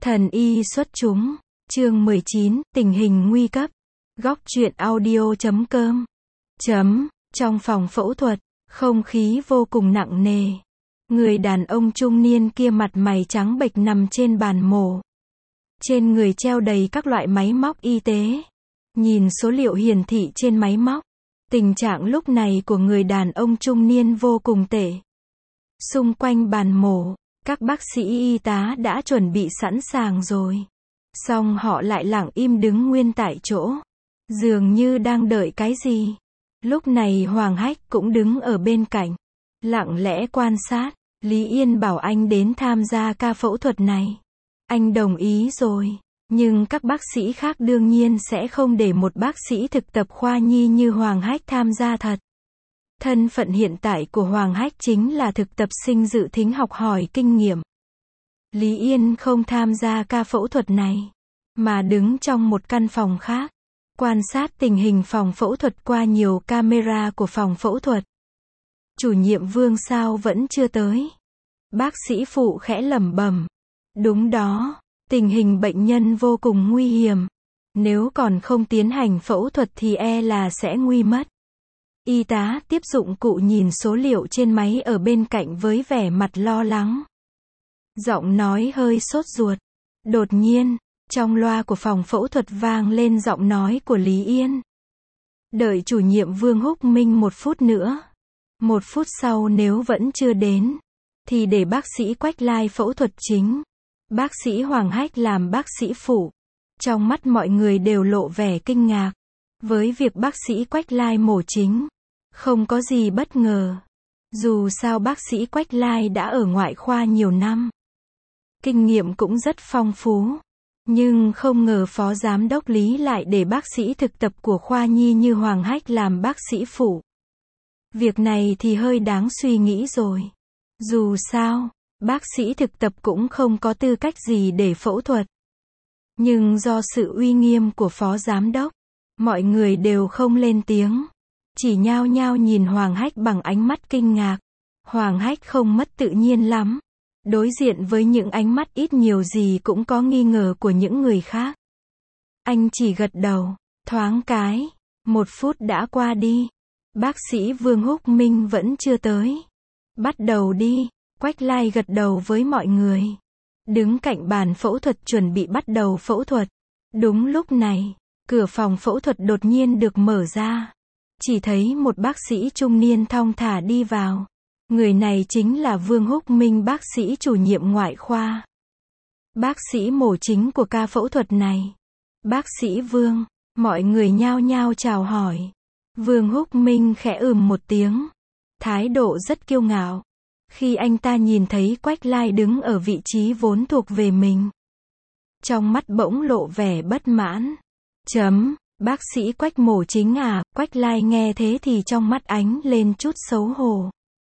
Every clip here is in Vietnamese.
Thần y xuất chúng, chương 19, tình hình nguy cấp. Góc truyện audio.com. Trong phòng phẫu thuật, không khí vô cùng nặng nề. Người đàn ông trung niên kia mặt mày trắng bệch nằm trên bàn mổ. Trên người treo đầy các loại máy móc y tế. Nhìn số liệu hiển thị trên máy móc, tình trạng lúc này của người đàn ông trung niên vô cùng tệ. Xung quanh bàn mổ, các bác sĩ y tá đã chuẩn bị sẵn sàng rồi. Song họ lại lặng im đứng nguyên tại chỗ. Dường như đang đợi cái gì. Lúc này Hoàng Hách cũng đứng ở bên cạnh. Lặng lẽ quan sát. Lý Yên bảo anh đến tham gia ca phẫu thuật này. Anh đồng ý rồi. Nhưng các bác sĩ khác đương nhiên sẽ không để một bác sĩ thực tập khoa nhi như Hoàng Hách tham gia thật. Thân phận hiện tại của Hoàng Hách chính là thực tập sinh dự thính học hỏi kinh nghiệm. Lý Yên không tham gia ca phẫu thuật này, mà đứng trong một căn phòng khác, quan sát tình hình phòng phẫu thuật qua nhiều camera của phòng phẫu thuật. Chủ nhiệm Vương sao vẫn chưa tới? Bác sĩ phụ khẽ lẩm bẩm. Đúng đó, tình hình bệnh nhân vô cùng nguy hiểm. Nếu còn không tiến hành phẫu thuật thì e là sẽ nguy mất. Y tá tiếp dụng cụ nhìn số liệu trên máy ở bên cạnh với vẻ mặt lo lắng. Giọng nói hơi sốt ruột. Đột nhiên, trong loa của phòng phẫu thuật vang lên giọng nói của Lý Yên. Đợi chủ nhiệm Vương Húc Minh 1 phút nữa. 1 phút sau nếu vẫn chưa đến, thì để bác sĩ Quách Lai phẫu thuật chính. Bác sĩ Hoàng Hách làm bác sĩ phụ. Trong mắt mọi người đều lộ vẻ kinh ngạc. Với việc bác sĩ Quách Lai mổ chính, không có gì bất ngờ. Dù sao bác sĩ Quách Lai đã ở ngoại khoa nhiều năm. Kinh nghiệm cũng rất phong phú. Nhưng không ngờ phó giám đốc Lý lại để bác sĩ thực tập của khoa nhi như Hoàng Hách làm bác sĩ phụ. Việc này thì hơi đáng suy nghĩ rồi. Dù sao, bác sĩ thực tập cũng không có tư cách gì để phẫu thuật. Nhưng do sự uy nghiêm của phó giám đốc, mọi người đều không lên tiếng. Chỉ nhao nhao nhìn Hoàng Hách bằng ánh mắt kinh ngạc. Hoàng Hách không mất tự nhiên lắm. Đối diện với những ánh mắt ít nhiều gì cũng có nghi ngờ của những người khác. Anh chỉ gật đầu, thoáng cái. 1 phút đã qua đi. Bác sĩ Vương Húc Minh vẫn chưa tới. Bắt đầu đi. Quách Lai gật đầu với mọi người. Đứng cạnh bàn phẫu thuật chuẩn bị bắt đầu phẫu thuật. Đúng lúc này, cửa phòng phẫu thuật đột nhiên được mở ra. Chỉ thấy một bác sĩ trung niên thong thả đi vào. Người này chính là Vương Húc Minh, bác sĩ chủ nhiệm ngoại khoa. Bác sĩ mổ chính của ca phẫu thuật này. Bác sĩ Vương, mọi người nhao nhao chào hỏi. Vương Húc Minh khẽ một tiếng. Thái độ rất kiêu ngạo. Khi anh ta nhìn thấy Quách Lai đứng ở vị trí vốn thuộc về mình. Trong mắt bỗng lộ vẻ bất mãn. Bác sĩ Quách mổ chính à? Quách Lai nghe thế thì trong mắt ánh lên chút xấu hổ.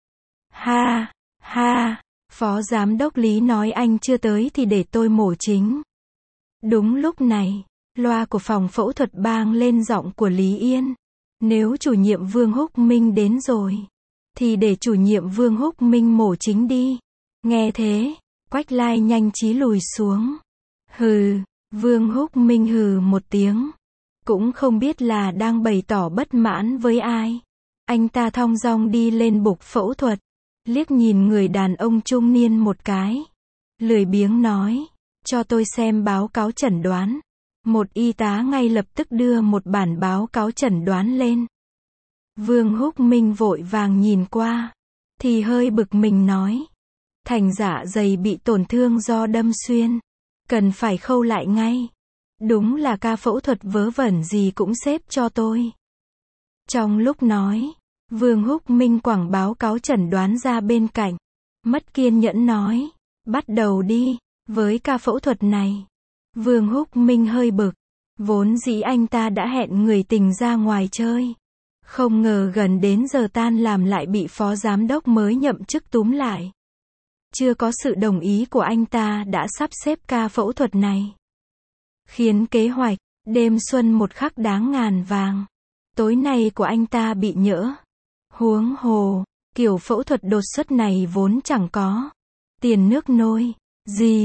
Ha, ha, phó giám đốc Lý nói anh chưa tới thì để tôi mổ chính. Đúng lúc này, loa của phòng phẫu thuật vang lên giọng của Lý Yên. Nếu chủ nhiệm Vương Húc Minh đến rồi, thì để chủ nhiệm Vương Húc Minh mổ chính đi. Nghe thế, Quách Lai nhanh trí lùi xuống. Hừ, Vương Húc Minh hừ một tiếng. Cũng không biết là đang bày tỏ bất mãn với ai. Anh ta thong dong đi lên bục phẫu thuật. Liếc nhìn người đàn ông trung niên một cái. Lười biếng nói. Cho tôi xem báo cáo chẩn đoán. Một y tá ngay lập tức đưa một bản báo cáo chẩn đoán lên. Vương Húc Minh vội vàng nhìn qua. Thì hơi bực mình nói. Thành dạ dày bị tổn thương do đâm xuyên. Cần phải khâu lại ngay. Đúng là ca phẫu thuật vớ vẩn gì cũng xếp cho tôi. Trong lúc nói, Vương Húc Minh quẳng báo cáo chẩn đoán ra bên cạnh. Mất kiên nhẫn nói. Bắt đầu đi. Với ca phẫu thuật này, Vương Húc Minh hơi bực. Vốn dĩ anh ta đã hẹn người tình ra ngoài chơi. Không ngờ gần đến giờ tan làm lại bị phó giám đốc mới nhậm chức túm lại. Chưa có sự đồng ý của anh ta đã sắp xếp ca phẫu thuật này. Khiến kế hoạch, đêm xuân một khắc đáng ngàn vàng. Tối nay của anh ta bị nhỡ. Huống hồ, kiểu phẫu thuật đột xuất này vốn chẳng có tiền nước nôi gì.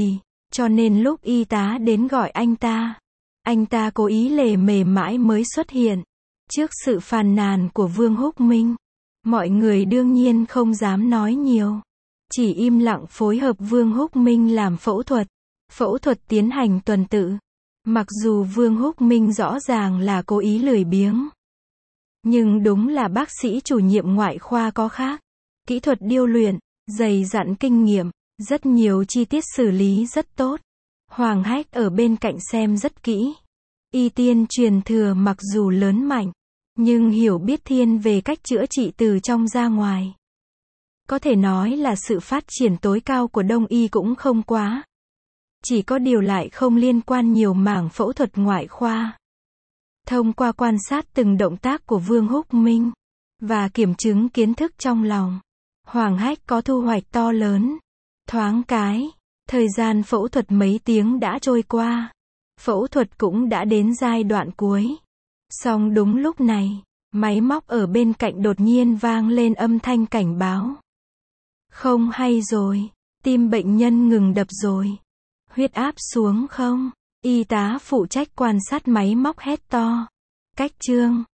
Cho nên lúc y tá đến gọi anh ta cố ý lề mề mãi mới xuất hiện. Trước sự phàn nàn của Vương Húc Minh, mọi người đương nhiên không dám nói nhiều. Chỉ im lặng phối hợp Vương Húc Minh làm phẫu thuật. Phẫu thuật tiến hành tuần tự. Mặc dù Vương Húc Minh rõ ràng là cố ý lười biếng. Nhưng đúng là bác sĩ chủ nhiệm ngoại khoa có khác. Kỹ thuật điêu luyện, dày dặn kinh nghiệm, rất nhiều chi tiết xử lý rất tốt. Hoàng Hách ở bên cạnh xem rất kỹ. Y tiên truyền thừa mặc dù lớn mạnh, nhưng hiểu biết thiên về cách chữa trị từ trong ra ngoài. Có thể nói là sự phát triển tối cao của Đông y cũng không quá. Chỉ có điều lại không liên quan nhiều mảng phẫu thuật ngoại khoa. Thông qua quan sát từng động tác của Vương Húc Minh, và kiểm chứng kiến thức trong lòng, Hoàng Hách có thu hoạch to lớn. Thoáng cái, thời gian phẫu thuật mấy tiếng đã trôi qua. Phẫu thuật cũng đã đến giai đoạn cuối. Song đúng lúc này, máy móc ở bên cạnh đột nhiên vang lên âm thanh cảnh báo. Không hay rồi, tim bệnh nhân ngừng đập rồi. Huyết áp xuống không? Y tá phụ trách quan sát máy móc hét to. Cách chương